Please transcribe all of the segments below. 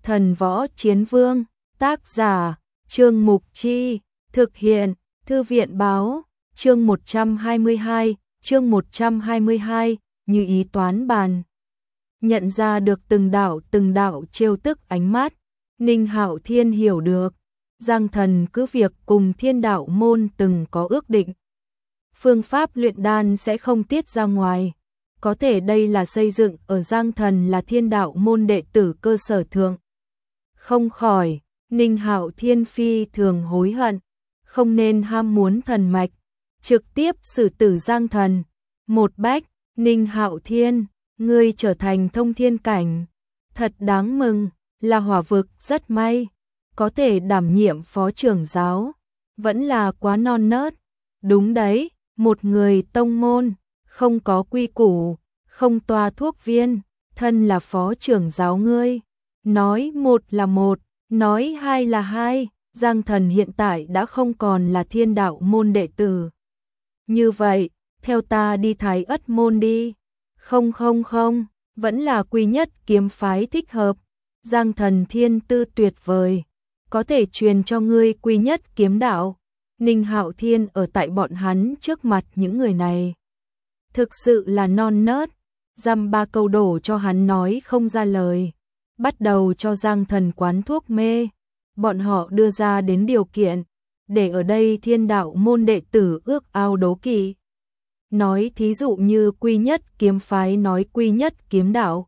Thần Võ Chiến Vương, tác giả, Trương Mục Chi, thực hiện, Thư viện Báo, chương 122, như ý toán bàn. Nhận ra được từng đạo trêu tức ánh mắt, Ninh Hạo Thiên hiểu được, Giang Thần cứ việc cùng Thiên Đạo môn từng có ước định. Phương pháp luyện đan sẽ không tiết ra ngoài, có thể đây là xây dựng ở Giang Thần là Thiên Đạo môn đệ tử cơ sở thượng. Không khỏi, Ninh Hạo Thiên phi thường hối hận, không nên ham muốn thần mạch, trực tiếp xử tử Giang Thần. Một bách, Ninh Hạo Thiên, ngươi trở thành thông thiên cảnh, thật đáng mừng, là hỏa vực rất may, có thể đảm nhiệm phó trưởng giáo, vẫn là quá non nớt. Đúng đấy, một người tông môn, không có quy củ, không toa thuốc viên, thân là phó trưởng giáo ngươi. Nói một là một, nói hai là hai, Giang Thần hiện tại đã không còn là Thiên Đạo môn đệ tử. Như vậy, theo ta đi Thái Ất môn đi. Không, vẫn là Quy Nhất kiếm phái thích hợp. Giang Thần thiên tư tuyệt vời, có thể truyền cho ngươi Quy Nhất kiếm đạo. Ninh Hạo Thiên ở tại bọn hắn trước mặt những người này, thực sự là non nớt, dăm ba câu đổ cho hắn nói không ra lời. Bắt đầu cho Giang Thần quán thuốc mê, bọn họ đưa ra đến điều kiện, để ở đây Thiên Đạo môn đệ tử ước ao đố kỵ. Nói thí dụ như Quy Nhất kiếm phái nói Quy Nhất kiếm đạo,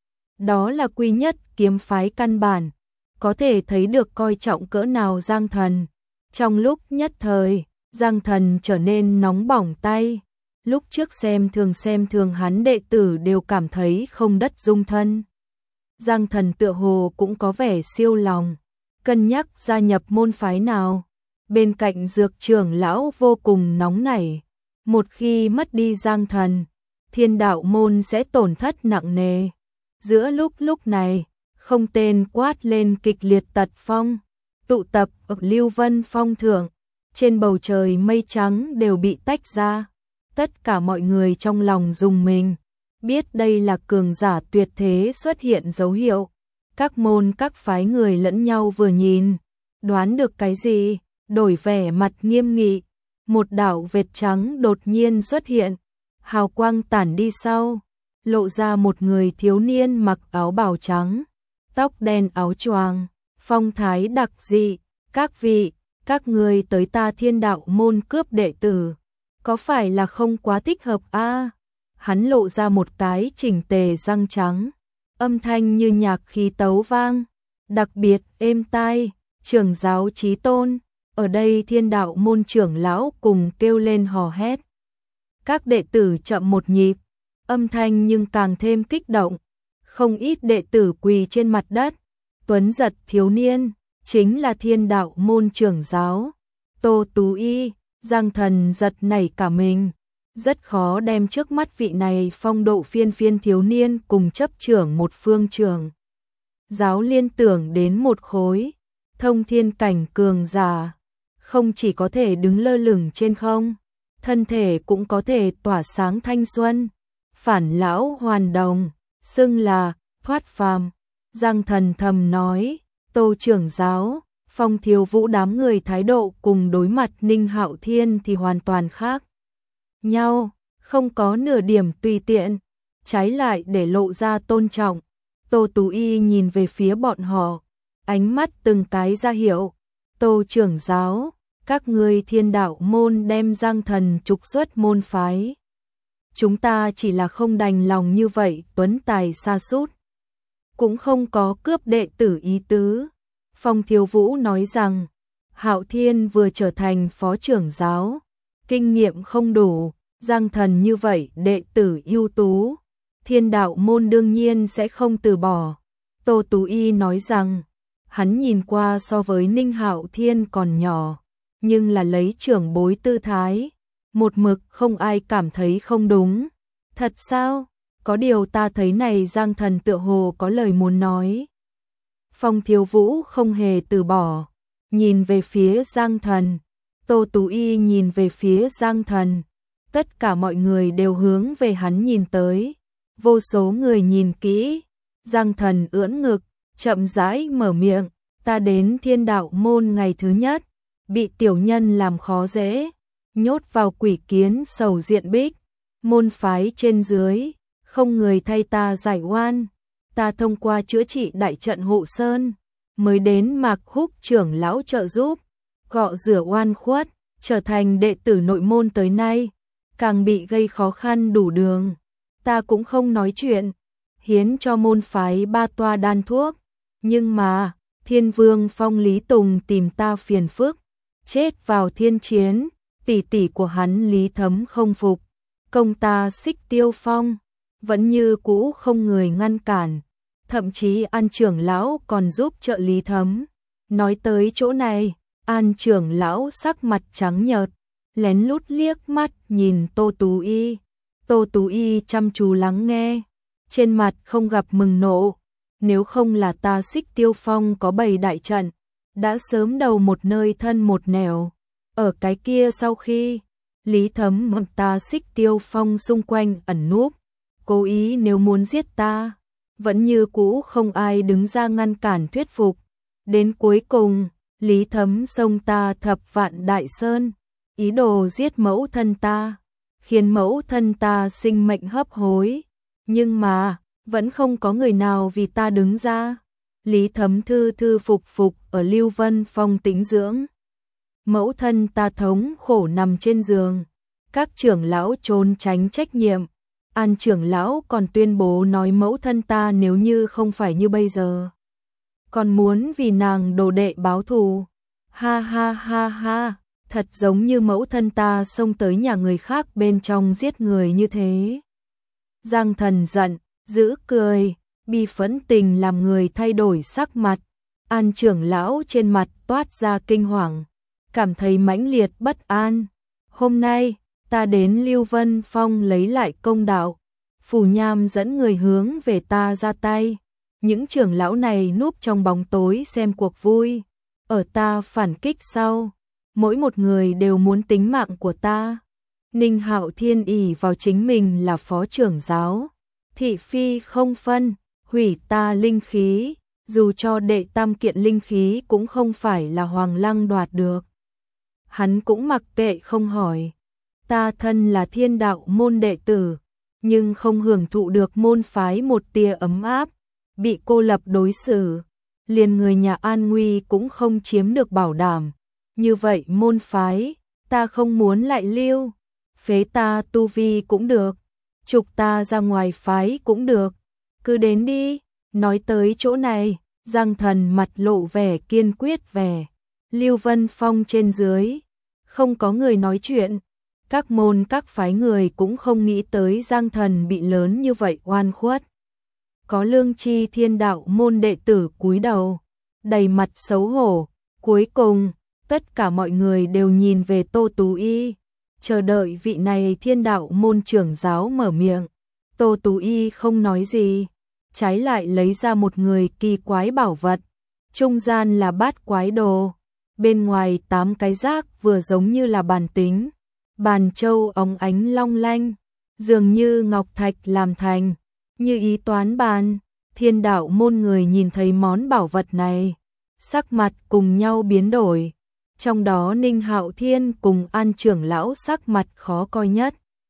đó là Quy Nhất kiếm phái căn bản, có thể thấy được coi trọng cỡ nào Giang Thần. Trong lúc nhất thời, Giang Thần trở nên nóng bỏng tay, lúc trước xem thường hắn đệ tử đều cảm thấy không đất dung thân. Giang Thần tựa hồ cũng có vẻ siêu lòng, cân nhắc gia nhập môn phái nào. Bên cạnh Dược trưởng lão vô cùng nóng nảy, một khi mất đi Giang Thần, Thiên Đạo môn sẽ tổn thất nặng nề. Giữa lúc này, không tên quát lên kịch liệt tật phong, tụ tập ở Lưu Vân Phong thượng, trên bầu trời mây trắng đều bị tách ra. Tất cả mọi người trong lòng rùng mình, biết đây là cường giả tuyệt thế xuất hiện dấu hiệu. Các môn các phái người lẫn nhau vừa nhìn, đoán được cái gì, đổi vẻ mặt nghiêm nghị. Một đạo vệt trắng đột nhiên xuất hiện, hào quang tản đi sau, lộ ra một người thiếu niên mặc áo bào trắng, tóc đen áo choàng, phong thái đặc dị. Các vị, các người tới ta Thiên Đạo môn cướp đệ tử, có phải là không quá thích hợp a? Hắn lộ ra một cái chỉnh tề răng trắng, âm thanh như nhạc khí tấu vang, đặc biệt êm tai. Trưởng giáo Chí Tôn, ở đây Thiên Đạo môn trưởng lão cùng kêu lên hò hét. Các đệ tử chậm một nhịp, âm thanh nhưng càng thêm kích động, không ít đệ tử quỳ trên mặt đất. Tuấn giật thiếu niên, chính là Thiên Đạo môn trưởng giáo Tô Tú Y. Giang Thần giật nảy cả mình, rất khó đem trước mắt vị này phong độ phiên thiếu niên cùng chấp trưởng một phương trưởng giáo liên tưởng đến một khối. Thông thiên cảnh cường giả, không chỉ có thể đứng lơ lửng trên không, thân thể cũng có thể tỏa sáng thanh xuân. Phản lão hoàn đồng, xưng là thoát phàm. Giang Thần thầm nói, Tô trưởng giáo, Phong Thiếu Vũ đám người thái độ cùng đối mặt Ninh Hạo Thiên thì hoàn toàn khác nhau, không có nửa điểm tùy tiện, trái lại để lộ ra tôn trọng. Tô Tú Y nhìn về phía bọn họ, ánh mắt từng cái ra hiệu, Tô trưởng giáo, các ngươi Thiên Đạo môn đem Giang Thần trục xuất môn phái. Chúng ta chỉ là không đành lòng như vậy tuấn tài sa sút, cũng không có cướp đệ tử ý tứ. Phong Thiếu Vũ nói rằng, Hạo Thiên vừa trở thành phó trưởng giáo, kinh nghiệm không đủ, Giang Thần như vậy đệ tử ưu tú, Thiên Đạo môn đương nhiên sẽ không từ bỏ. Tô Tú Y nói rằng, hắn nhìn qua so với Ninh Hạo Thiên còn nhỏ, nhưng là lấy trưởng bối tư thái, một mực không ai cảm thấy không đúng. Thật sao? Có điều ta thấy này Giang Thần tựa hồ có lời muốn nói. Phong Thiếu Vũ không hề từ bỏ, nhìn về phía Giang Thần. Tô Tú Y nhìn về phía Giang Thần. Tất cả mọi người đều hướng về hắn nhìn tới. Vô số người nhìn kỹ. Giang Thần ưỡn ngực, chậm rãi mở miệng, ta đến Thiên Đạo môn ngày thứ nhất, bị tiểu nhân làm khó dễ, nhốt vào quỷ kiến sầu diện bích, môn phái trên dưới, không người thay ta giải oan, ta thông qua chữa trị đại trận hộ sơn, mới đến Mạc Húc trưởng lão trợ giúp, cọ rửa oan khuất, trở thành đệ tử nội môn tới nay, càng bị gây khó khăn đủ đường, ta cũng không nói chuyện, hiến cho môn phái 3 toa đan thuốc, nhưng mà, Thiên Vương Phong Lý Tùng tìm ta phiền phức, chết vào thiên chiến, tỷ tỷ của hắn Lý Thấm không phục, công ta Xích Tiêu Phong, vẫn như cũ không người ngăn cản, thậm chí An trưởng lão còn giúp trợ Lý Thấm. Nói tới chỗ này, An trưởng lão sắc mặt trắng nhợt, lén lút liếc mắt nhìn Tô Tú Y. Tô Tú Y chăm chú lắng nghe, trên mặt không gặp mừng nộ, nếu không là ta Xích Tiêu Phong có bày đại trận, đã sớm đầu một nơi thân một nẻo. Ở cái kia sau khi Lý Thấm mặc ta Xích Tiêu Phong xung quanh ẩn núp, cố ý nếu muốn giết ta, vẫn như cũ không ai đứng ra ngăn cản thuyết phục. Đến cuối cùng, Lý Thấm xông ta Thập Vạn Đại Sơn, ý đồ giết mẫu thân ta, khiến mẫu thân ta sinh mệnh hấp hối. Nhưng mà, vẫn không có người nào vì ta đứng ra. Lý Thấm thư thư phục phục ở Lưu Vân Phong tĩnh dưỡng. Mẫu thân ta thống khổ nằm trên giường. Các trưởng lão trốn tránh trách nhiệm. An trưởng lão còn tuyên bố nói mẫu thân ta nếu như không phải như bây giờ, còn muốn vì nàng đồ đệ báo thù. Ha ha ha ha, thật giống như mẫu thân ta xông tới nhà người khác bên trong giết người như thế. Giang Thần giận, giữ cười, bi phẫn tình làm người thay đổi sắc mặt. An trưởng lão trên mặt toát ra kinh hoàng, cảm thấy mãnh liệt bất an. Hôm nay, ta đến Lưu Vân Phong lấy lại công đạo. Phù Nham dẫn người hướng về ta ra tay. Những trưởng lão này núp trong bóng tối xem cuộc vui. Ở ta phản kích sau, mỗi một người đều muốn tính mạng của ta. Ninh Hạo Thiên ỷ vào chính mình là phó trưởng giáo, thị phi không phân, hủy ta linh khí, dù cho đệ tam kiện linh khí cũng không phải là Hoàng Lăng đoạt được. Hắn cũng mặc kệ không hỏi. Ta thân là Thiên Đạo môn đệ tử, nhưng không hưởng thụ được môn phái một tia ấm áp, bị cô lập đối xử, liền người nhà an nguy cũng không chiếm được bảo đảm. Như vậy môn phái, ta không muốn lại lưu, phế ta tu vi cũng được, trục ta ra ngoài phái cũng được, cứ đến đi. Nói tới chỗ này, Giang Thần mặt lộ vẻ kiên quyết vẻ. Lưu Vân Phong trên dưới, không có người nói chuyện. Các môn các phái người cũng không nghĩ tới Giang Thần bị lớn như vậy oan khuất. Có lương tri Thiên Đạo môn đệ tử cúi đầu, đầy mặt xấu hổ. Cuối cùng, tất cả mọi người đều nhìn về Tô Tú Y, chờ đợi vị này Thiên Đạo môn trưởng giáo mở miệng. Tô Tú Y không nói gì, trái lại lấy ra một người kỳ quái bảo vật. Trung gian là bát quái đồ, bên ngoài 8 cái rác vừa giống như là bàn tính. Bàn châu óng ánh long lanh, dường như ngọc thạch làm thành, như ý toán bàn. Thiên Đạo môn người nhìn thấy món bảo vật này, sắc mặt cùng nhau biến đổi. Trong đó Ninh Hạo Thiên cùng An trưởng lão sắc mặt khó coi nhất.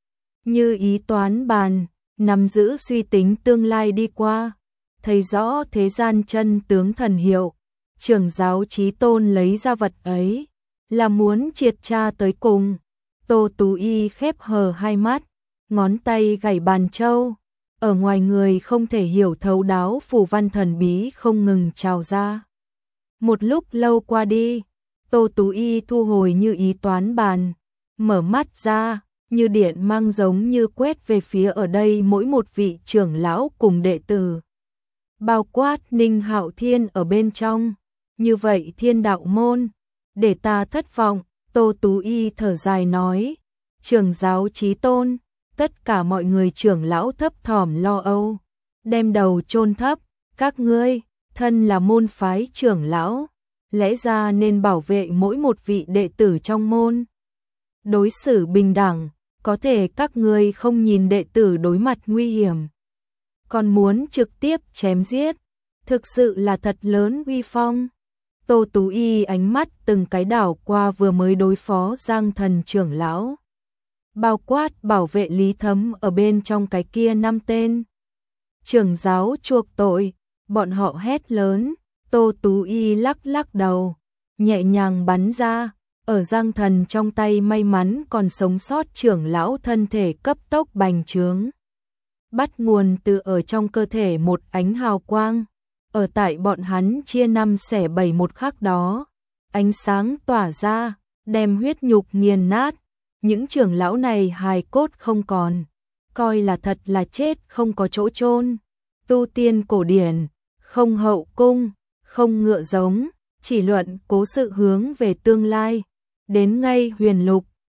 Như ý toán bàn, nắm giữ suy tính tương lai đi qua, thấy rõ thế gian chân tướng thần hiệu. Trưởng giáo Chí Tôn lấy ra vật ấy, là muốn triệt tra tới cùng. Tô Tú Y khép hờ hai mắt, ngón tay gảy bàn châu, ở ngoài người không thể hiểu thấu đáo phù văn thần bí không ngừng trào ra. Một lúc lâu qua đi, Tô Tú Y thu hồi như ý toán bàn, mở mắt ra, như điện mang giống như quét về phía ở đây mỗi một vị trưởng lão cùng đệ tử. Bao quát Ninh Hạo Thiên ở bên trong, như vậy Thiên Đạo môn, để ta thất vọng. Tô Tú Y thở dài nói, trưởng giáo Chí Tôn, tất cả mọi người trưởng lão thấp thỏm lo âu, đem đầu chôn thấp. Các ngươi, thân là môn phái trưởng lão, lẽ ra nên bảo vệ mỗi một vị đệ tử trong môn, đối xử bình đẳng. Có thể các ngươi không nhìn đệ tử đối mặt nguy hiểm, còn muốn trực tiếp chém giết. thực sự là thật lớn uy phong. Tô Tú Y ánh mắt từng cái đảo qua vừa mới đối phó Giang Thần trưởng lão. Bao quát bảo vệ Lý Thấm ở bên trong cái kia 5 tên. Trưởng giáo chuộc tội, bọn họ hét lớn, Tô Tú Y lắc lắc đầu, nhẹ nhàng bắn ra, ở Giang Thần trong tay may mắn còn sống sót trưởng lão thân thể cấp tốc bành trướng. Bắt nguồn từ ở trong cơ thể một ánh hào quang, ở tại bọn hắn chia 5 xẻ 7 một khắc đó, ánh sáng tỏa ra, đem huyết nhục nghiền nát, những trưởng lão này hài cốt không còn, coi là thật là chết không có chỗ chôn. Tu tiên cổ điển, không hậu cung, không ngựa giống, chỉ luận cố sự hướng về tương lai, đến ngay huyền lục,